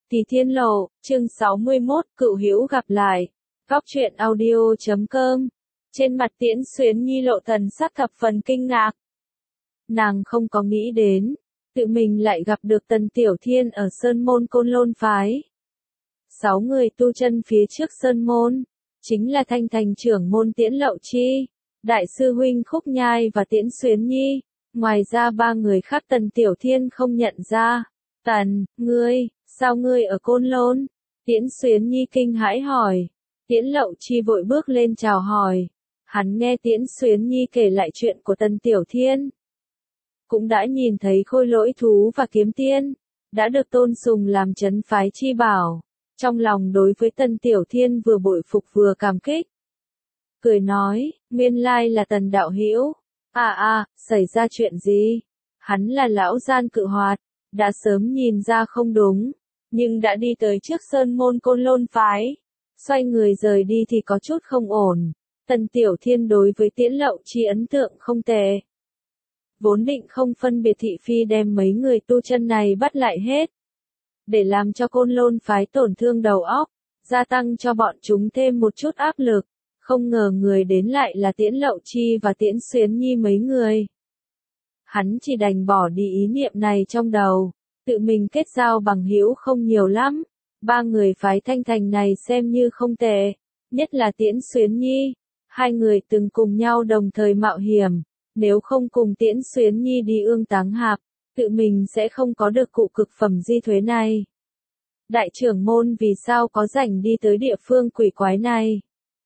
Tỷ Thiên Lộ, chương 61, Cựu Hữu gặp lại. Góc truyện audio.com. Trên mặt Tiễn Xuyến Nhi lộ thần sắc thập phần kinh ngạc. Nàng không có nghĩ đến, tự mình lại gặp được Tần Tiểu Thiên ở Sơn Môn Côn Lôn phái. 6 người tu chân phía trước Sơn Môn, chính là Thanh Thành trưởng môn Tiễn Lậu Chi, Đại sư huynh Khúc Nhai và Tiễn Xuyến Nhi. Ngoài ra 3 người khác Tần Tiểu Thiên không nhận ra. Tần, ngươi, sao ngươi ở Côn Lôn? Tiễn Xuyến Nhi kinh hãi hỏi. Tiễn Lậu Chi vội bước lên chào hỏi. Hắn nghe Tiễn Xuyến Nhi kể lại chuyện của Tần Tiểu Thiên. Cũng đã nhìn thấy khôi lỗi thú và kiếm tiên, đã được tôn sùng làm trấn phái chi bảo. Trong lòng đối với Tần Tiểu Thiên vừa bội phục vừa cảm kích. Cười nói, nguyên lai là Tần đạo hữu. Xảy ra chuyện gì? Hắn là lão gian cự hoạt, đã sớm nhìn ra không đúng, nhưng đã đi tới trước Sơn Môn Côn Lôn phái. Xoay người rời đi thì có chút không ổn. Tần Tiểu Thiên đối với Tiễn Lậu Chi ấn tượng không tệ. Vốn định không phân biệt thị phi đem mấy người tu chân này bắt lại hết. Để làm cho Côn Lôn phái tổn thương đầu óc, gia tăng cho bọn chúng thêm một chút áp lực. Không ngờ người đến lại là Tiễn Lậu Chi và Tiễn Xuyến Nhi mấy người. Hắn chỉ đành bỏ đi ý niệm này trong đầu, tự mình kết giao bằng hữu không nhiều lắm. 3 người phái Thanh Thành này xem như không tệ, nhất là Tiễn Xuyến Nhi. 2 người từng cùng nhau đồng thời mạo hiểm, nếu không cùng Tiễn Xuyến Nhi đi ương táng hạp, tự mình sẽ không có được cụ cực phẩm di thuế này. Đại trưởng môn vì sao có rảnh đi tới địa phương quỷ quái này?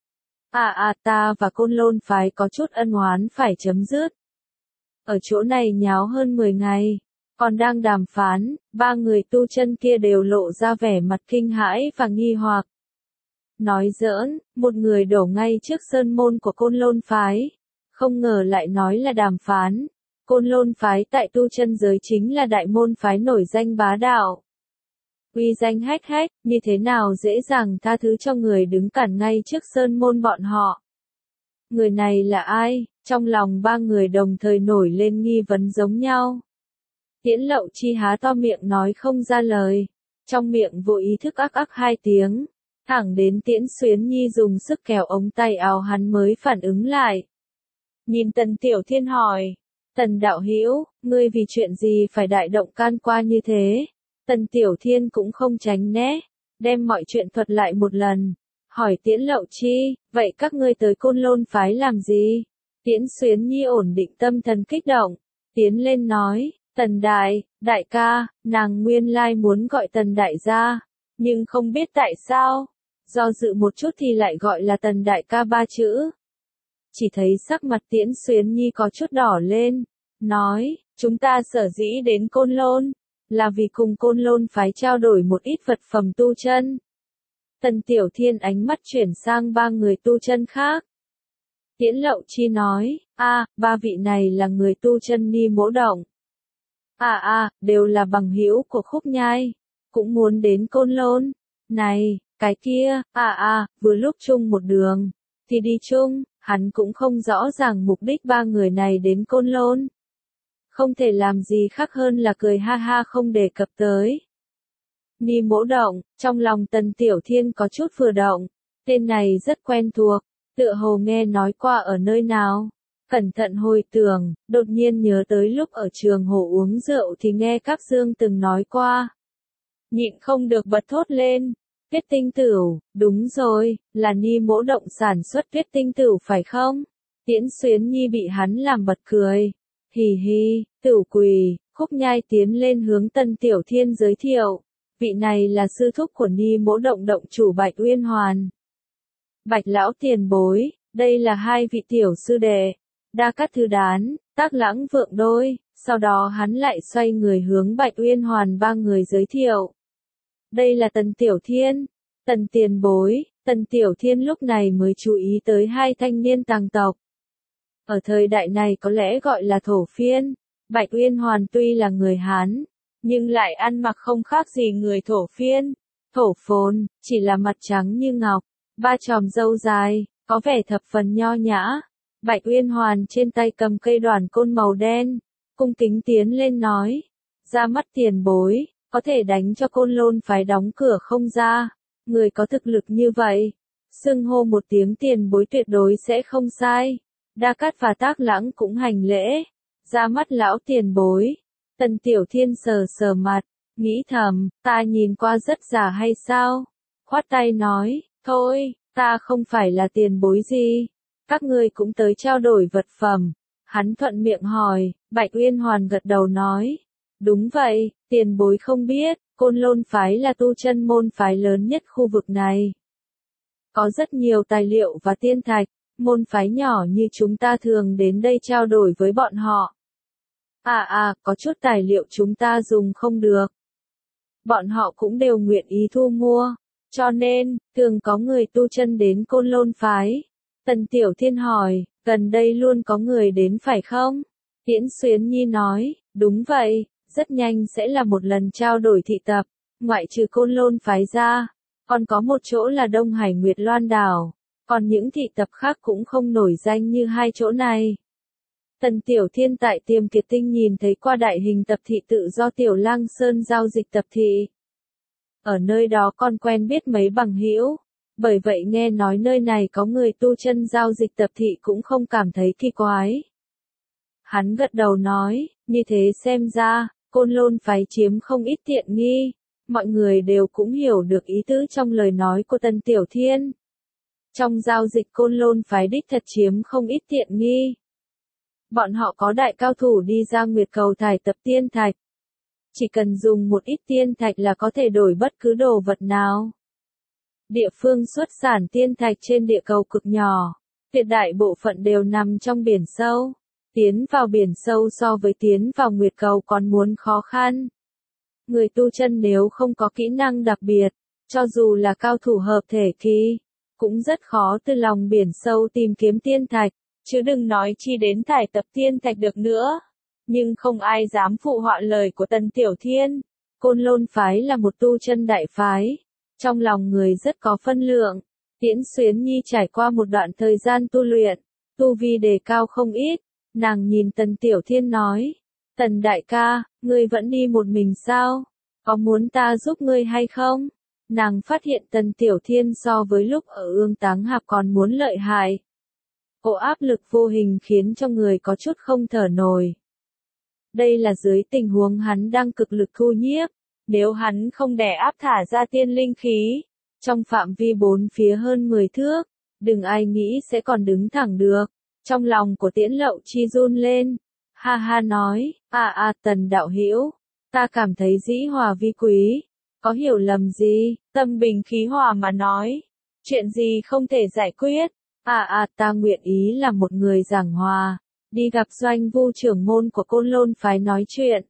Ta và Côn Lôn phái có chút ân oán phải chấm dứt. Ở chỗ này nháo hơn 10 ngày, còn đang đàm phán, 3 người tu chân kia đều lộ ra vẻ mặt kinh hãi và nghi hoặc. Nói giỡn, một người đổ ngay trước sơn môn của Côn Lôn phái, không ngờ lại nói là đàm phán. Côn Lôn phái tại tu chân giới chính là đại môn phái nổi danh bá đạo. Uy danh hách hách, như thế nào dễ dàng tha thứ cho người đứng cản ngay trước sơn môn bọn họ. Người này là ai? Trong lòng 3 người đồng thời nổi lên nghi vấn giống nhau. Tiễn Lậu Chi há to miệng nói không ra lời, trong miệng vô ý thức ắc 2 tiếng, thẳng đến Tiễn Xuyến Nhi dùng sức kéo ống tay áo hắn mới phản ứng lại. Nhìn Tần Tiểu Thiên hỏi, Tần đạo hữu, ngươi vì chuyện gì phải đại động can qua như thế? Tần Tiểu Thiên cũng không tránh né, đem mọi chuyện thuật lại một lần. Hỏi Tiễn Lậu Chi, vậy các ngươi tới Côn Lôn phái làm gì? Tiễn Xuyến Nhi ổn định tâm thần kích động, tiến lên nói, Tần đại ca, nàng nguyên lai muốn gọi Tần đại gia, nhưng không biết tại sao, do dự một chút thì lại gọi là Tần đại ca 3 chữ. Chỉ thấy sắc mặt Tiễn Xuyến Nhi có chút đỏ lên, nói, chúng ta sở dĩ đến Côn Lôn, là vì cùng Côn Lôn phái trao đổi một ít vật phẩm tu chân. Tần Tiểu Thiên ánh mắt chuyển sang 3 người tu chân khác. Tiễn Lậu Chi nói, 3 vị này là người tu chân Ni Mỗ Động. Đều là bằng hữu của Khúc Nhai, cũng muốn đến Côn Lôn. Này, cái kia, vừa lúc chung một đường, thì đi chung, hắn cũng không rõ ràng mục đích 3 người này đến Côn Lôn. Không thể làm gì khác hơn là cười ha ha không đề cập tới. Ni Mỗ Động, trong lòng Tần Tiểu Thiên có chút vừa động, tên này rất quen thuộc, tựa hồ nghe nói qua ở nơi nào. Cẩn thận hồi tưởng, đột nhiên nhớ tới lúc ở trường hồ uống rượu thì nghe Các Dương từng nói qua. Nhịn không được bật thốt lên, Tuyết Tinh Tửu, đúng rồi, là Ni Mỗ Động sản xuất Tuyết Tinh Tửu phải không? Tiễn Xuyến Nhi bị hắn làm bật cười. Hì hì, Tửu quỳ, Khúc Nhai tiến lên hướng Tần Tiểu Thiên giới thiệu. Vị này là sư thúc của Ni Mỗ Động động chủ Bạch Uyên Hoàn. Bạch lão tiền bối, đây là 2 vị tiểu sư đệ, Đa Cát Thư Đán, Tác Lãng Vượng Đôi. Sau đó hắn lại xoay người hướng Bạch Uyên Hoàn 3 người giới thiệu. Đây là Tần Tiểu Thiên, Tần tiền bối. Tần Tiểu Thiên lúc này mới chú ý tới 2 thanh niên tàng tộc. Ở thời đại này có lẽ gọi là thổ phiên. Bạch Uyên Hoàn tuy là người Hán, nhưng lại ăn mặc không khác gì người thổ phiên. Thổ phồn, chỉ là mặt trắng như ngọc, 3 chòm râu dài, có vẻ thập phần nho nhã. Bạch Uyên Hoàn trên tay cầm cây đoản côn màu đen, cung kính tiến lên nói, ra mắt tiền bối, có thể đánh cho Côn Lôn phái đóng cửa không ra. Người có thực lực như vậy, xưng hô một tiếng tiền bối tuyệt đối sẽ không sai. Đa Cát và Tác Lãng cũng hành lễ, ra mắt lão tiền bối. Tần Tiểu Thiên sờ sờ mặt, nghĩ thầm, ta nhìn qua rất già hay sao? Khoát tay nói, thôi, ta không phải là tiền bối gì. Các ngươi cũng tới trao đổi vật phẩm. Hắn thuận miệng hỏi, Bạch Uyên Hoàn gật đầu nói, đúng vậy, tiền bối không biết, Côn Lôn phái là tu chân môn phái lớn nhất khu vực này. Có rất nhiều tài liệu và tiên thạch, môn phái nhỏ như chúng ta thường đến đây trao đổi với bọn họ. Có chút tài liệu chúng ta dùng không được. Bọn họ cũng đều nguyện ý thu mua, cho nên, thường có người tu chân đến Côn Lôn phái. Tần Tiểu Thiên hỏi, gần đây luôn có người đến phải không? Tiễn Xuyến Nhi nói, đúng vậy, rất nhanh sẽ là một lần trao đổi thị tập, ngoại trừ Côn Lôn phái ra, còn có một chỗ là Đông Hải Nguyệt Loan đảo, còn những thị tập khác cũng không nổi danh như hai chỗ này. Tần Tiểu Thiên tại Tiềm Kiệt Tinh nhìn thấy qua đại hình tập thị tự do Tiểu Lang Sơn giao dịch tập thị. Ở nơi đó con quen biết mấy bằng hữu, bởi vậy nghe nói nơi này có người tu chân giao dịch tập thị cũng không cảm thấy kỳ quái. Hắn gật đầu nói, như thế xem ra, Côn Lôn phái chiếm không ít tiện nghi. Mọi người đều cũng hiểu được ý tứ trong lời nói của Tần Tiểu Thiên. Trong giao dịch Côn Lôn phái đích thật chiếm không ít tiện nghi. Bọn họ có đại cao thủ đi ra Nguyệt Cầu thải tập tiên thạch. Chỉ cần dùng một ít tiên thạch là có thể đổi bất cứ đồ vật nào. Địa phương xuất sản tiên thạch trên địa cầu cực nhỏ, tuyệt đại bộ phận đều nằm trong biển sâu. Tiến vào biển sâu so với tiến vào Nguyệt Cầu còn muốn khó khăn. Người tu chân nếu không có kỹ năng đặc biệt, cho dù là cao thủ hợp thể kỳ, cũng rất khó từ lòng biển sâu tìm kiếm tiên thạch, chứ đừng nói chi đến thải tập tiên thạch được nữa. Nhưng không ai dám phụ họa lời của Tần Tiểu Thiên. Côn Lôn phái là một tu chân đại phái, trong lòng người rất có phân lượng. Tiễn Xuyến Nhi trải qua một đoạn thời gian tu luyện, tu vi đề cao không ít, nàng nhìn Tần Tiểu Thiên nói, Tần đại ca, ngươi vẫn đi một mình sao? Có muốn ta giúp ngươi hay không? Nàng phát hiện Tần Tiểu Thiên so với lúc ở Ương Táng Hạp còn muốn lợi hại. Cổ áp lực vô hình khiến cho người có chút không thở nổi. Đây là dưới tình huống hắn đang cực lực thu nhiếp, nếu hắn không đè áp thả ra tiên linh khí, trong phạm vi bốn phía hơn 10 thước, đừng ai nghĩ sẽ còn đứng thẳng được. Trong lòng của Tiễn Lậu Chi run lên, ha ha nói, Tần đạo hữu, ta cảm thấy dĩ hòa vi quý, có hiểu lầm gì, tâm bình khí hòa mà nói, chuyện gì không thể giải quyết, ta nguyện ý là một người giảng hòa, đi gặp Doanh Vu trưởng môn của Côn Lôn phái nói chuyện.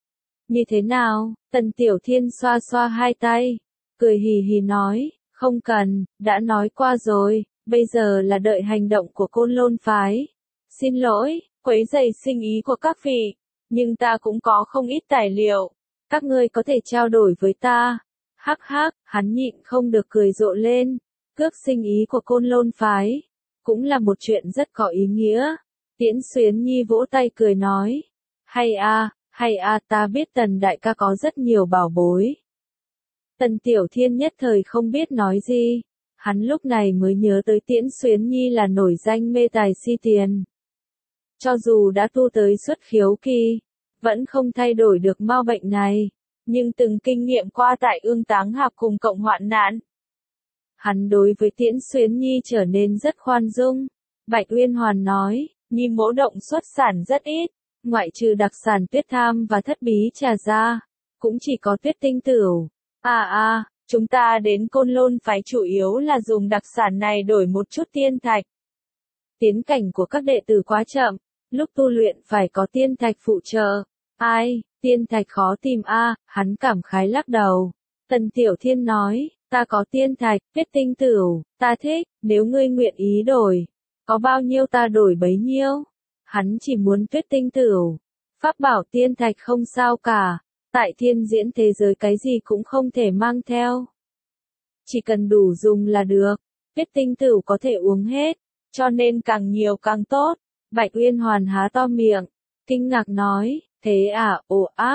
Như thế nào? Tần Tiểu Thiên xoa xoa hai tay, cười hì hì nói, không cần, đã nói qua rồi, bây giờ là đợi hành động của Côn Lôn phái. Xin lỗi, quấy rầy sinh ý của các vị, nhưng ta cũng có không ít tài liệu, các ngươi có thể trao đổi với ta. Hắc hắc, hắn nhịn không được cười rộ lên, cướp sinh ý của Côn Lôn phái, cũng là một chuyện rất có ý nghĩa. Tiễn Xuyến Nhi vỗ tay cười nói, hay ta biết Tần đại ca có rất nhiều bảo bối. Tần Tiểu Thiên nhất thời không biết nói gì, hắn lúc này mới nhớ tới Tiễn Xuyến Nhi là nổi danh mê tài si tiền. Cho dù đã tu tới xuất khiếu kỳ, vẫn không thay đổi được mau bệnh này, nhưng từng kinh nghiệm qua tại Ương Táng Hạp cùng cộng hoạn nạn. Hắn đối với Tiễn Xuyến Nhi trở nên rất khoan dung. Bạch Uyên Hoàn nói, Nhi mỗ động xuất sản rất ít, ngoại trừ đặc sản tuyết tham và thất bí trà ra, cũng chỉ có tuyết tinh tửu. Chúng ta đến Côn Lôn phái chủ yếu là dùng đặc sản này đổi một chút tiên thạch. Tiến cảnh của các đệ tử quá chậm, lúc tu luyện phải có tiên thạch phụ trợ. Tiên thạch khó tìm hắn cảm khái lắc đầu. Tần Tiểu Thiên nói, ta có tiên thạch, tuyết tinh tửu, ta thích, nếu ngươi nguyện ý đổi, có bao nhiêu ta đổi bấy nhiêu. Hắn chỉ muốn tuyết tinh tửu, pháp bảo tiên thạch không sao cả, tại thiên diễn thế giới cái gì cũng không thể mang theo. Chỉ cần đủ dùng là được, tuyết tinh tửu có thể uống hết, cho nên càng nhiều càng tốt. Bạch Uyên Hoàn há to miệng, kinh ngạc nói, thế ồ ác,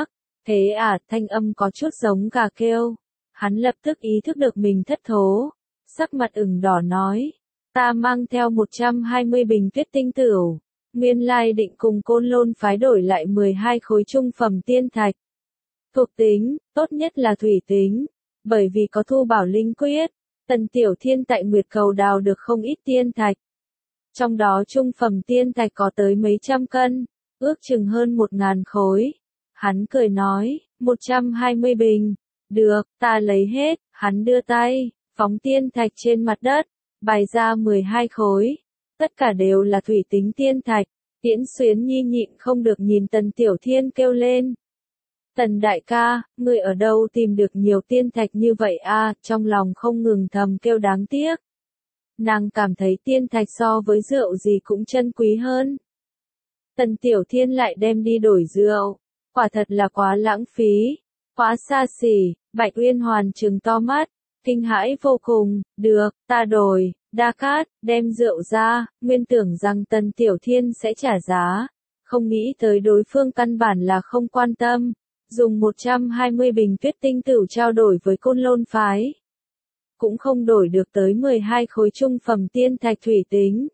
Thế à, thanh âm có chút giống gà kêu. Hắn lập tức ý thức được mình thất thố. Sắc mặt ửng đỏ nói. Ta mang theo 120 bình tuyết tinh tửu. Nguyên lai định cùng Côn Lôn phái đổi lại 12 khối trung phẩm tiên thạch. Thuộc tính, tốt nhất là thủy tính. Bởi vì có thu bảo linh quyết, Tần Tiểu Thiên tại Nguyệt Cầu đào được không ít tiên thạch. Trong đó trung phẩm tiên thạch có tới mấy trăm cân, ước chừng hơn 1000 khối. Hắn cười nói, 120 bình. Được, ta lấy hết. Hắn đưa tay, phóng tiên thạch trên mặt đất, bày ra 12 khối. Tất cả đều là thủy tính tiên thạch. Tiễn Xuyến Nhi nhịn không được nhìn Tần Tiểu Thiên kêu lên. Tần đại ca, ngươi ở đâu tìm được nhiều tiên thạch như vậy a? Trong lòng không ngừng thầm kêu đáng tiếc. Nàng cảm thấy tiên thạch so với rượu gì cũng chân quý hơn. Tần Tiểu Thiên lại đem đi đổi rượu. Quả thật là quá lãng phí, quá xa xỉ. Bạch Uyên Hoàn trừng to mắt, kinh hãi vô cùng. Được, ta đổi. Đa Cát, đem rượu ra. Nguyên tưởng rằng Tần Tiểu Thiên sẽ trả giá. Không nghĩ tới đối phương căn bản là không quan tâm. Dùng 120 bình tuyết tinh tửu trao đổi với Côn Lôn phái. Cũng không đổi được tới 12 khối trung phẩm tiên thạch thủy tính.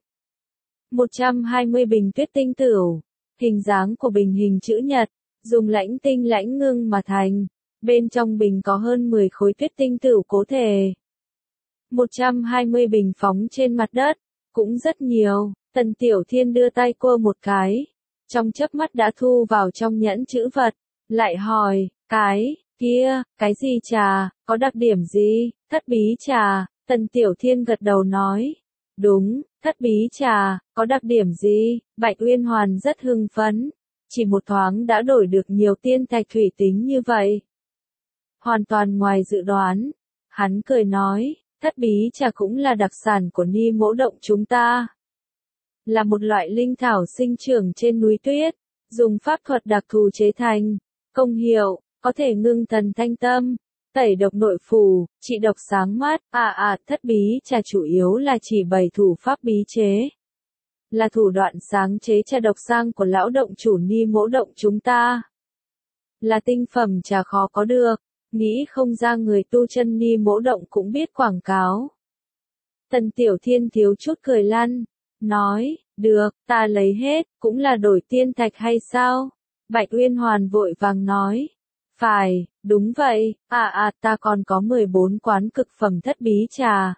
120 bình tuyết tinh tửu. Hình dáng của bình hình chữ nhật, dùng lãnh tinh lãnh ngưng mà thành. Bên trong bình có hơn 10 khối tuyết tinh tửu cố thể. 120 bình phóng trên mặt đất, cũng rất nhiều. Tần Tiểu Thiên đưa tay quơ một cái. Trong chớp mắt đã thu vào trong nhẫn chữ vật. Lại hỏi, cái gì trà, có đặc điểm gì? Thất bí trà. Tần Tiểu Thiên gật đầu nói. Đúng, thất bí trà, có đặc điểm gì? Bạch Uyên Hoàn rất hưng phấn. Chỉ một thoáng đã đổi được nhiều tiên thạch thủy tính như vậy. Hoàn toàn ngoài dự đoán. Hắn cười nói, thất bí trà cũng là đặc sản của Ni Mỗ Động chúng ta. Là một loại linh thảo sinh trưởng trên núi tuyết, dùng pháp thuật đặc thù chế thành. Công hiệu, có thể ngưng thần thanh tâm, tẩy độc nội phủ, trị độc sáng mắt. Thất bí trà chủ yếu là chỉ 7 thủ pháp bí chế. Là thủ đoạn sáng chế trà độc sang của lão động chủ Ni Mỗ Động chúng ta. Là tinh phẩm trà khó có được, nghĩ không ra người tu chân Ni Mỗ Động cũng biết quảng cáo. Tần Tiểu Thiên thiếu chút cười lăn, nói, được, ta lấy hết, cũng là đổi tiên thạch hay sao? Bạch Uyên Hoàn vội vàng nói. Phải, đúng vậy, ta còn có 14 quán cực phẩm thất bí trà.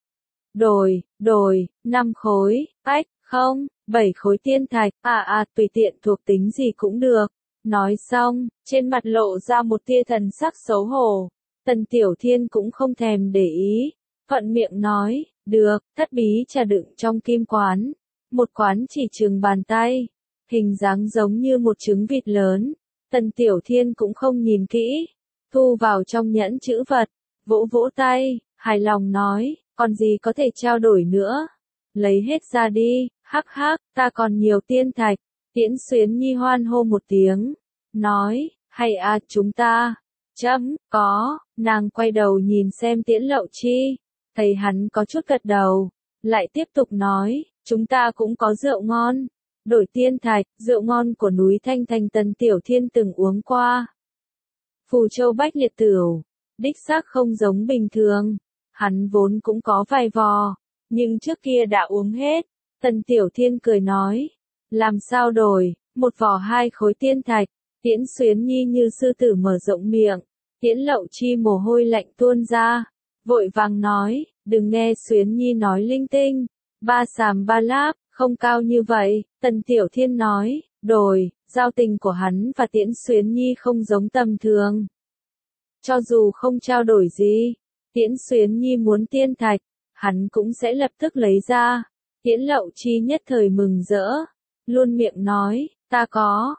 Đổi, 5 khối, không, 7 khối tiên thạch, tùy tiện thuộc tính gì cũng được. Nói xong, trên mặt lộ ra một tia thần sắc xấu hổ. Tần Tiểu Thiên cũng không thèm để ý. Thuận miệng nói, được, thất bí trà đựng trong kim quán. Một quán chỉ chừng bàn tay. Hình dáng giống như một trứng vịt lớn. Tần Tiểu Thiên cũng không nhìn kỹ. Thu vào trong nhẫn chữ vật. Vỗ vỗ tay, hài lòng nói, còn gì có thể trao đổi nữa. Lấy hết ra đi, hắc hắc, ta còn nhiều tiên thạch. Tiễn Xuyến Nhi hoan hô một tiếng. Nói, hay chúng ta. Có, nàng quay đầu nhìn xem Tiễn Lậu Chi. Thấy hắn có chút gật đầu. Lại tiếp tục nói, chúng ta cũng có rượu ngon. Đổi tiên thạch, rượu ngon của núi Thanh Thành Tần Tiểu Thiên từng uống qua. Phù Châu Bách Liệt Tửu, đích xác không giống bình thường. Hắn vốn cũng có vài vò, nhưng trước kia đã uống hết. Tần Tiểu Thiên cười nói, làm sao đổi, một vò 2 khối tiên thạch. Tiễn Xuyến Nhi như sư tử mở rộng miệng. Tiễn Lậu Chi mồ hôi lạnh tuôn ra, vội vàng nói, đừng nghe Xuyến Nhi nói linh tinh. Ba xàm ba láp, không cao như vậy. Tần Tiểu Thiên nói, đổi, giao tình của hắn và Tiễn Xuyến Nhi không giống tầm thường. Cho dù không trao đổi gì, Tiễn Xuyến Nhi muốn tiên thạch, hắn cũng sẽ lập tức lấy ra. Tiễn Lậu Chi nhất thời mừng rỡ, luôn miệng nói, ta có,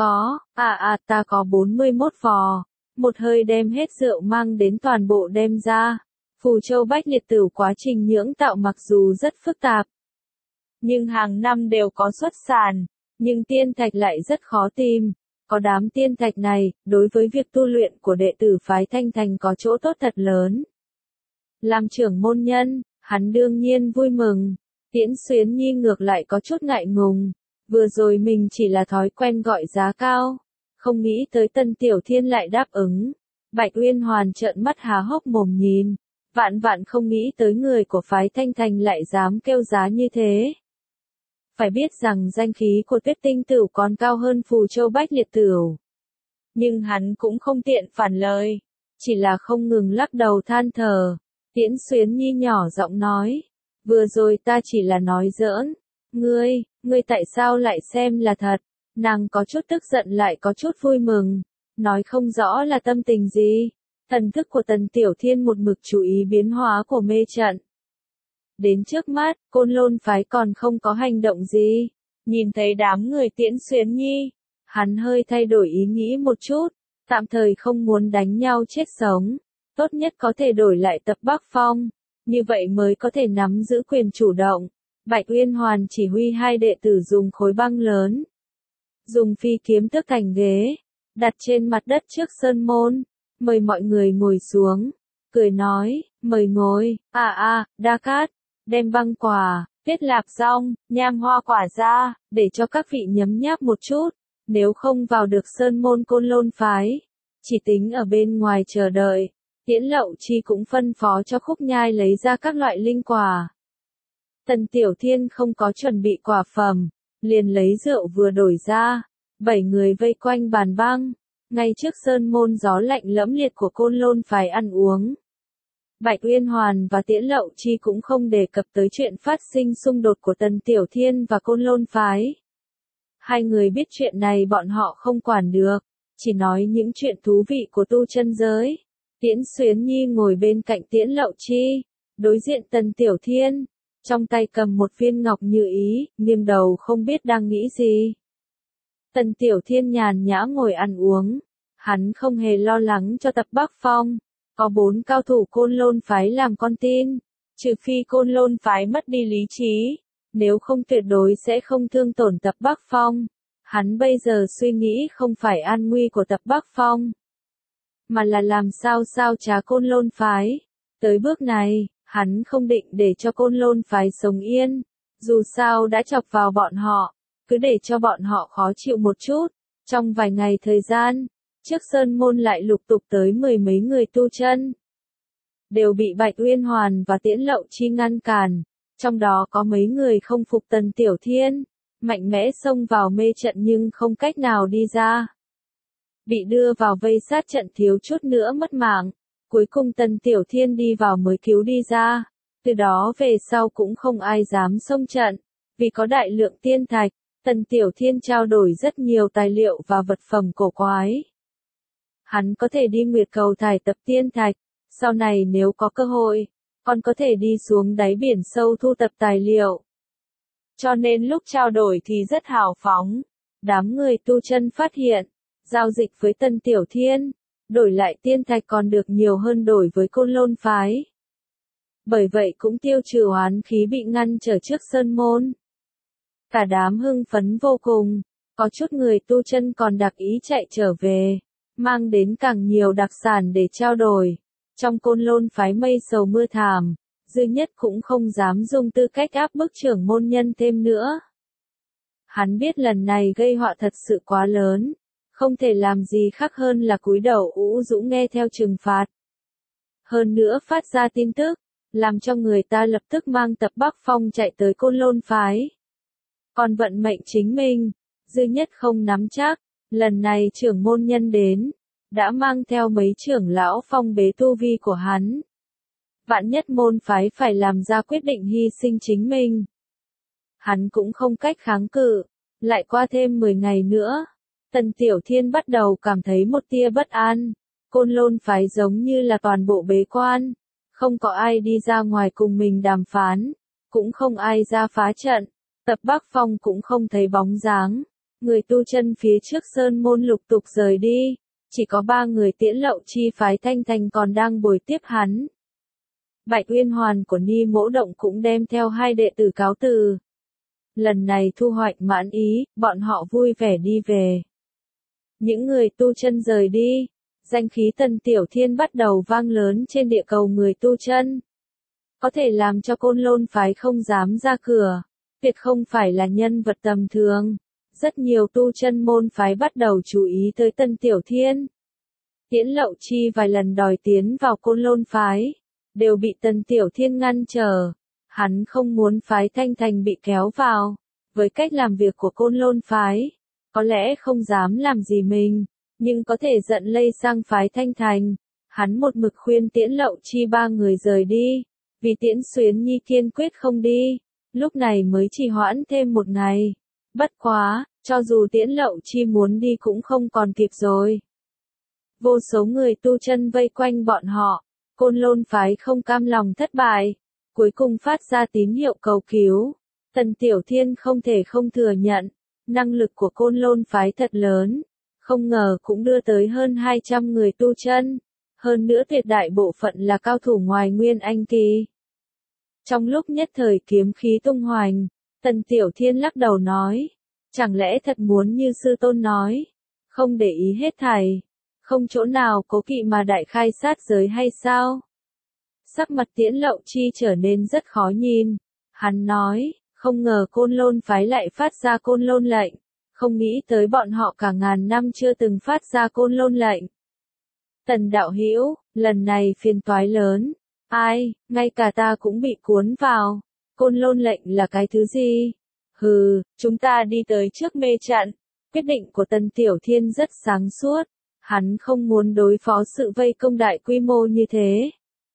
ta có 41 vò. Một hơi đem hết rượu mang đến toàn bộ đem ra. Phù Châu Bách Liệt Tửu quá trình nhưỡng tạo mặc dù rất phức tạp, nhưng hàng năm đều có xuất sản, nhưng tiên thạch lại rất khó tìm. Có đám tiên thạch này, đối với việc tu luyện của đệ tử phái Thanh Thành có chỗ tốt thật lớn. Làm trưởng môn nhân, hắn đương nhiên vui mừng. Tiễn Xuyến Nhi ngược lại có chút ngại ngùng. Vừa rồi mình chỉ là thói quen gọi giá cao, Không nghĩ tới Tân Tiểu Thiên lại đáp ứng. Bạch Uyên Hoàn trợn mắt há hốc mồm nhìn. Vạn vạn không nghĩ tới người của phái Thanh Thành lại dám kêu giá như thế. Phải biết rằng danh khí của Tuyết Tinh Tửu còn cao hơn Phù Châu Bách Liệt Tửu. Nhưng hắn cũng không tiện phản lời. Chỉ là không ngừng lắc đầu than thở. Tiễn Xuyến Nhi nhỏ giọng nói. Vừa rồi ta chỉ là nói giỡn. Ngươi tại sao lại xem là thật? Nàng có chút tức giận lại có chút vui mừng. Nói không rõ là tâm tình gì. Thần thức của Tần Tiểu Thiên một mực chú ý biến hóa của mê trận. Đến trước mắt, Côn Lôn phái còn không có hành động gì. Nhìn thấy đám người Tiễn Xuyến Nhi. Hắn hơi thay đổi ý nghĩ một chút. Tạm thời không muốn đánh nhau chết sống. Tốt nhất có thể đổi lại tập Bắc Phong. Như vậy mới có thể nắm giữ quyền chủ động. Bạch Uyên Hoàn chỉ huy hai đệ tử dùng khối băng lớn. Dùng phi kiếm tước thành ghế. Đặt trên mặt đất trước sơn môn. Mời mọi người ngồi xuống. Cười nói, mời ngồi, Đa Cát. Đem băng quả, tiết lạp rong, nham hoa quả ra, để cho các vị nhấm nháp một chút. Nếu không vào được sơn môn Côn Lôn phái. Chỉ tính ở bên ngoài chờ đợi. Tiễn Lậu Chi cũng phân phó cho Khúc Nhai lấy ra các loại linh quả. Tần Tiểu Thiên không có chuẩn bị quả phẩm, liền lấy rượu vừa đổi ra. 7 người vây quanh bàn băng, ngay trước sơn môn gió lạnh lẫm liệt của Côn Lôn phái ăn uống. Bạch Uyên Hoàn và Tiễn Lậu Chi cũng không đề cập tới chuyện phát sinh xung đột của Tần Tiểu Thiên và Côn Lôn phái. Hai người biết chuyện này bọn họ không quản được, chỉ nói những chuyện thú vị của tu chân giới. Tiễn Xuyến Nhi ngồi bên cạnh Tiễn Lậu Chi, đối diện Tần Tiểu Thiên, trong tay cầm một viên ngọc như ý, nghiêng đầu không biết đang nghĩ gì. Tần Tiểu Thiên nhàn nhã ngồi ăn uống, hắn không hề lo lắng cho tập Bắc Phong, có 4 cao thủ Côn Lôn phái làm con tin, trừ phi Côn Lôn phái mất đi lý trí, nếu không tuyệt đối sẽ không thương tổn tập Bắc Phong. Hắn bây giờ suy nghĩ không phải an nguy của tập Bắc Phong, mà là làm sao trá Côn Lôn phái. Tới bước này, hắn không định để cho Côn Lôn phái sống yên, dù sao đã chọc vào bọn họ, cứ để cho bọn họ khó chịu một chút. Trong vài ngày thời gian, trước sơn môn lại lục tục tới 10 mấy người tu chân, đều bị Bạch Uyên Hoàn và Tiễn Lậu Chi ngăn cản, trong đó có mấy người không phục Tần Tiểu Thiên, mạnh mẽ xông vào mê trận nhưng không cách nào đi ra. Bị đưa vào vây sát trận thiếu chút nữa mất mạng, cuối cùng Tần Tiểu Thiên đi vào mới cứu đi ra, từ đó về sau cũng không ai dám xông trận, vì có đại lượng tiên thạch, Tần Tiểu Thiên trao đổi rất nhiều tài liệu và vật phẩm cổ quái. Hắn có thể đi Nguyệt Cầu thải tập tiên thạch, sau này nếu có cơ hội, còn có thể đi xuống đáy biển sâu thu tập tài liệu. Cho nên lúc trao đổi thì rất hào phóng. Đám người tu chân phát hiện, giao dịch với Tần Tiểu Thiên, đổi lại tiên thạch còn được nhiều hơn đổi với Côn Lôn phái. Bởi vậy cũng tiêu trừ oán khí bị ngăn trở trước sơn môn. Cả đám hưng phấn vô cùng, có chút người tu chân còn đặc ý chạy trở về, mang đến càng nhiều đặc sản để trao đổi. Trong Côn Lôn phái mây sầu mưa thảm, Dư Nhất cũng không dám dùng tư cách áp bức trưởng môn nhân thêm nữa. Hắn biết lần này gây họa thật sự quá lớn, không thể làm gì khác hơn là cúi đầu ủ rũ nghe theo trừng phạt. Hơn nữa phát ra tin tức, làm cho người ta lập tức mang tập Bắc Phong chạy tới Côn Lôn phái. Còn vận mệnh chính mình, Dư Nhất không nắm chắc, lần này trưởng môn nhân đến, đã mang theo mấy trưởng lão phong bế tu vi của hắn. Vạn nhất môn phái phải làm ra quyết định hy sinh chính mình. Hắn cũng không cách kháng cự, lại qua thêm 10 ngày nữa. Tần Tiểu Thiên bắt đầu cảm thấy một tia bất an, Côn Lôn phái giống như là toàn bộ bế quan, không có ai đi ra ngoài cùng mình đàm phán, cũng không ai ra phá trận, tập Bắc Phong cũng không thấy bóng dáng, người tu chân phía trước sơn môn lục tục rời đi, chỉ có 3 người Tiễn Lậu Chi phái Thanh Thành còn đang bồi tiếp hắn. Bạch Uyên Hoàn của Ni Mỗ Động cũng đem theo 2 đệ tử cáo từ. Lần này thu hoạch mãn ý, bọn họ vui vẻ đi về. Những người tu chân rời đi, danh khí Tần Tiểu Thiên bắt đầu vang lớn trên địa cầu người tu chân. Có thể làm cho Côn Lôn phái không dám ra cửa, tuyệt không phải là nhân vật tầm thường. Rất nhiều tu chân môn phái bắt đầu chú ý tới Tân Tiểu Thiên. Tiễn Lậu Chi vài lần đòi tiến vào Côn Lôn phái, đều bị Tân Tiểu Thiên ngăn trở. Hắn không muốn phái Thanh Thành bị kéo vào. Với cách làm việc của Côn Lôn phái, có lẽ không dám làm gì mình, nhưng có thể giận lây sang phái Thanh Thành. Hắn một mực khuyên Tiễn Lậu Chi ba người rời đi, vì Tiễn Xuyến Nhi kiên quyết không đi, lúc này mới trì hoãn thêm một ngày. Bất quá, cho dù Tiễn Lậu Chi muốn đi cũng không còn kịp rồi. Vô số người tu chân vây quanh bọn họ, Côn Lôn phái không cam lòng thất bại, cuối cùng phát ra tín hiệu cầu cứu. Tần Tiểu Thiên không thể không thừa nhận, năng lực của Côn Lôn phái thật lớn, không ngờ cũng đưa tới hơn 200 người tu chân, hơn nữa tuyệt đại bộ phận là cao thủ ngoài Nguyên Anh kỳ. Trong lúc nhất thời kiếm khí tung hoành, Tần Tiểu Thiên lắc đầu nói, chẳng lẽ thật muốn như sư tôn nói, không để ý hết thảy, không chỗ nào cố kỵ mà đại khai sát giới hay sao? Sắc mặt Tiễn Lậu Chi trở nên rất khó nhìn, hắn nói, không ngờ Côn Lôn phái lại phát ra Côn Lôn lệnh, không nghĩ tới bọn họ cả ngàn năm chưa từng phát ra Côn Lôn lệnh. Tần đạo hữu, lần này phiền toái lớn, ai, ngay cả ta cũng bị cuốn vào, Côn Lôn lệnh là cái thứ gì? Hừ, chúng ta đi tới trước mê trận. Quyết định của Tần Tiểu Thiên rất sáng suốt, hắn không muốn đối phó sự vây công đại quy mô như thế.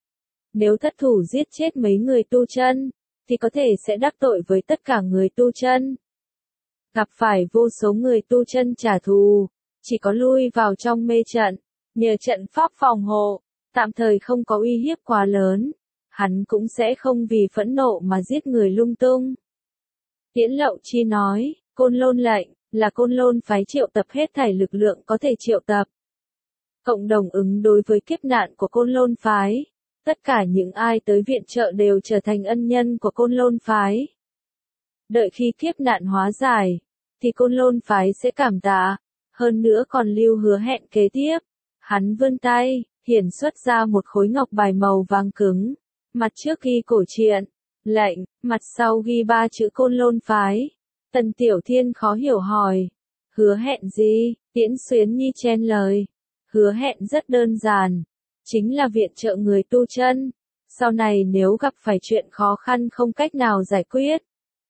Nếu thất thủ giết chết mấy người tu chân, thì có thể sẽ đắc tội với tất cả người tu chân. Gặp phải vô số người tu chân trả thù, chỉ có lui vào trong mê trận, nhờ trận pháp phòng hộ, tạm thời không có uy hiếp quá lớn, hắn cũng sẽ không vì phẫn nộ mà giết người lung tung. Tiễn Lậu Chi nói, Côn Lôn lệnh, là Côn Lôn phái triệu tập hết thảy lực lượng có thể triệu tập. Cộng đồng ứng đối với kiếp nạn của Côn Lôn phái. Tất cả những ai tới viện trợ đều trở thành ân nhân của Côn Lôn phái. Đợi khi kiếp nạn hóa giải, thì Côn Lôn phái sẽ cảm tạ, hơn nữa còn lưu hứa hẹn kế tiếp. Hắn vươn tay, hiển xuất ra một khối ngọc bài màu vàng cứng, mặt trước ghi cổ truyện, lệnh, mặt sau ghi 3 chữ Côn Lôn phái. Tần Tiểu Thiên khó hiểu hỏi, hứa hẹn gì? Tiễn Xuyến Nhi chen lời, hứa hẹn rất đơn giản, chính là viện trợ người tu chân, sau này nếu gặp phải chuyện khó khăn không cách nào giải quyết,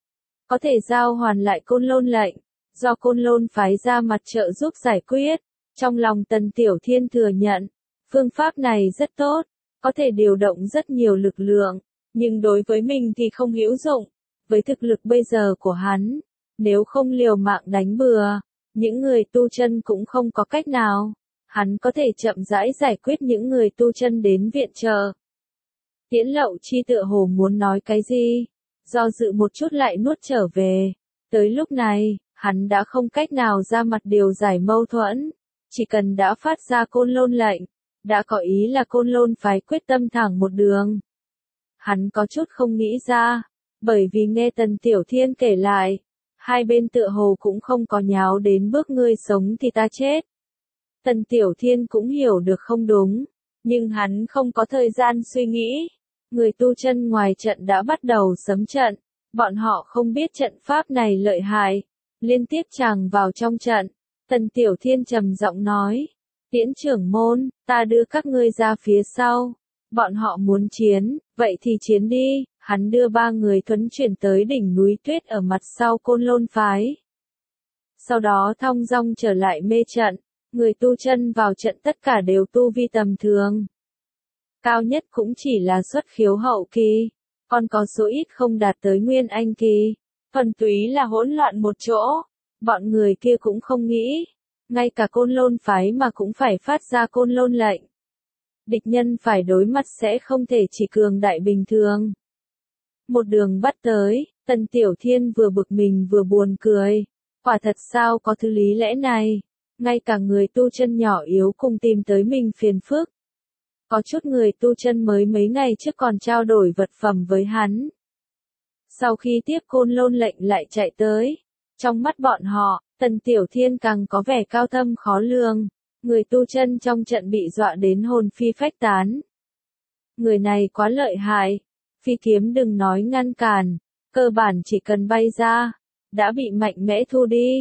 có thể giao hoàn lại Côn Lôn lệnh, do Côn Lôn phái ra mặt trợ giúp giải quyết. Trong lòng Tần Tiểu Thiên thừa nhận, phương pháp này rất tốt, có thể điều động rất nhiều lực lượng, nhưng đối với mình thì không hữu dụng. Với thực lực bây giờ của hắn, nếu không liều mạng đánh bừa, những người tu chân cũng không có cách nào. Hắn có thể chậm rãi giải quyết những người tu chân đến viện trợ. Tiễn Lậu Chi tựa hồ muốn nói cái gì, do dự một chút lại nuốt trở về. Tới lúc này, hắn đã không cách nào ra mặt điều giải mâu thuẫn, chỉ cần đã phát ra Côn Lôn lệnh, đã có ý là Côn Lôn phái quyết tâm thẳng một đường. Hắn có chút không nghĩ ra, bởi vì nghe Tần Tiểu Thiên kể lại, hai bên tựa hồ cũng không có nháo đến bước ngươi sống thì ta chết. Tần Tiểu Thiên cũng hiểu được không đúng, nhưng hắn không có thời gian suy nghĩ. Người tu chân ngoài trận đã bắt đầu sấm trận, bọn họ không biết trận pháp này lợi hại, liên tiếp tràng vào trong trận. Tần Tiểu Thiên trầm giọng nói, Tiễn trưởng môn, ta đưa các ngươi ra phía sau. Bọn họ muốn chiến, vậy thì chiến đi. Hắn đưa 3 người thuấn chuyển tới đỉnh núi tuyết ở mặt sau Côn Lôn phái. Sau đó thong dong trở lại mê trận. Người tu chân vào trận tất cả đều tu vi tầm thường. Cao nhất cũng chỉ là xuất khiếu hậu kỳ, còn có số ít không đạt tới Nguyên Anh kỳ. Thuần túy là hỗn loạn một chỗ. Bọn người kia cũng không nghĩ, ngay cả Côn Lôn phái mà cũng phải phát ra Côn Lôn lệnh. Địch nhân phải đối mặt sẽ không thể chỉ cường đại bình thường. Một đường bắt tới, Tần Tiểu Thiên vừa bực mình vừa buồn cười. Quả thật sao có thứ lý lẽ này? Ngay cả người tu chân nhỏ yếu cùng tìm tới mình phiền phức. Có chút người tu chân mới mấy ngày trước còn trao đổi vật phẩm với hắn. Sau khi tiếp Côn Lôn lệnh lại chạy tới. Trong mắt bọn họ, Tần Tiểu Thiên càng có vẻ cao thâm khó lường. Người tu chân trong trận bị dọa đến hồn phi phách tán. Người này quá lợi hại. Phi kiếm đừng nói ngăn cản. Cơ bản chỉ cần bay ra, đã bị mạnh mẽ thu đi.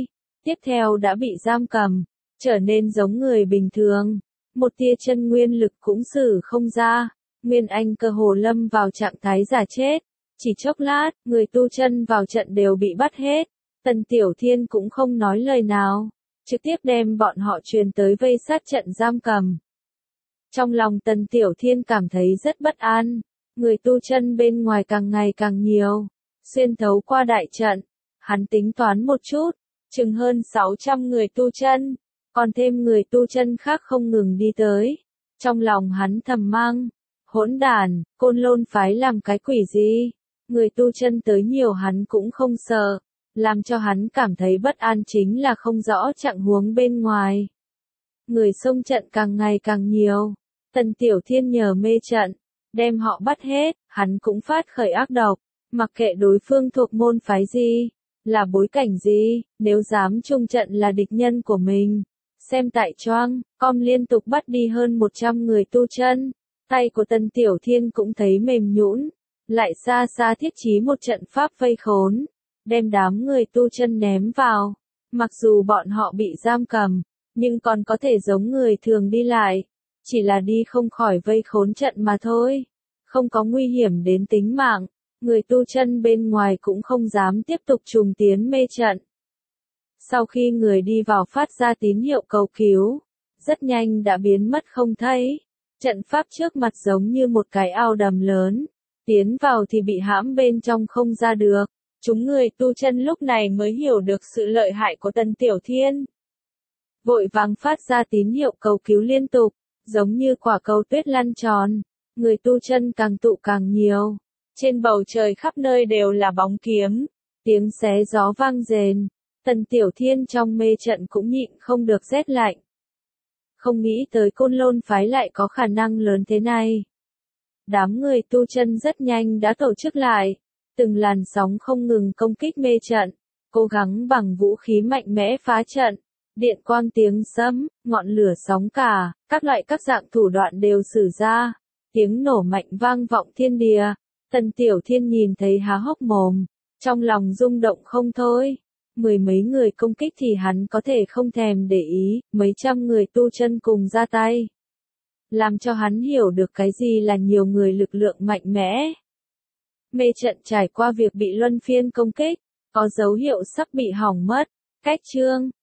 tiếp theo đã bị giam cầm, trở nên giống người bình thường. Một tia chân nguyên lực cũng sử không ra, Nguyên Anh cơ hồ lâm vào trạng thái giả chết. Chỉ chốc lát, người tu chân vào trận đều bị bắt hết. Tần Tiểu Thiên cũng không nói lời nào, trực tiếp đem bọn họ truyền tới vây sát trận giam cầm. Trong lòng Tần Tiểu Thiên cảm thấy rất bất an, người tu chân bên ngoài càng ngày càng nhiều, xuyên thấu qua đại trận, hắn tính toán một chút, chừng hơn 600 người tu chân, còn thêm người tu chân khác không ngừng đi tới. Trong lòng hắn thầm mang, hỗn đản, Côn Lôn phái làm cái quỷ gì? Người tu chân tới nhiều hắn cũng không sợ, làm cho hắn cảm thấy bất an chính là không rõ trạng huống bên ngoài. Người xông trận càng ngày càng nhiều, Tần Tiểu Thiên nhờ mê trận, đem họ bắt hết, hắn cũng phát khởi ác độc, mặc kệ đối phương thuộc môn phái gì, là bối cảnh gì, nếu dám chung trận là địch nhân của mình. Xem tại Choang, com liên tục bắt đi hơn 100 người tu chân, tay của Tần Tiểu Thiên cũng thấy mềm nhũn, lại xa xa thiết trí một trận pháp vây khốn, đem đám người tu chân ném vào. Mặc dù bọn họ bị giam cầm, nhưng còn có thể giống người thường đi lại, chỉ là đi không khỏi vây khốn trận mà thôi, không có nguy hiểm đến tính mạng. Người tu chân bên ngoài cũng không dám tiếp tục trùng tiến mê trận. Sau khi người đi vào phát ra tín hiệu cầu cứu, rất nhanh đã biến mất không thấy. Trận pháp trước mặt giống như một cái ao đầm lớn, tiến vào thì bị hãm bên trong không ra được. Chúng người tu chân lúc này mới hiểu được sự lợi hại của Tần Tiểu Thiên. Vội vàng phát ra tín hiệu cầu cứu liên tục, giống như quả cầu tuyết lăn tròn. Người tu chân càng tụ càng nhiều. Trên bầu trời khắp nơi đều là bóng kiếm, tiếng xé gió vang rền. Tần Tiểu Thiên trong mê trận cũng nhịn không được rét lạnh. Không nghĩ tới Côn Lôn phái lại có khả năng lớn thế này. Đám người tu chân rất nhanh đã tổ chức lại, từng làn sóng không ngừng công kích mê trận, cố gắng bằng vũ khí mạnh mẽ phá trận. Điện quang tiếng sấm, ngọn lửa sóng cả, các loại các dạng thủ đoạn đều sử ra. Tiếng nổ mạnh vang vọng thiên địa. Tần Tiểu Thiên nhìn thấy há hốc mồm, trong lòng rung động không thôi. Mười mấy người công kích thì hắn có thể không thèm để ý, mấy trăm người tu chân cùng ra tay. Làm cho hắn hiểu được cái gì là nhiều người lực lượng mạnh mẽ. Mê trận trải qua việc bị luân phiên công kích, có dấu hiệu sắp bị hỏng mất. Cách chương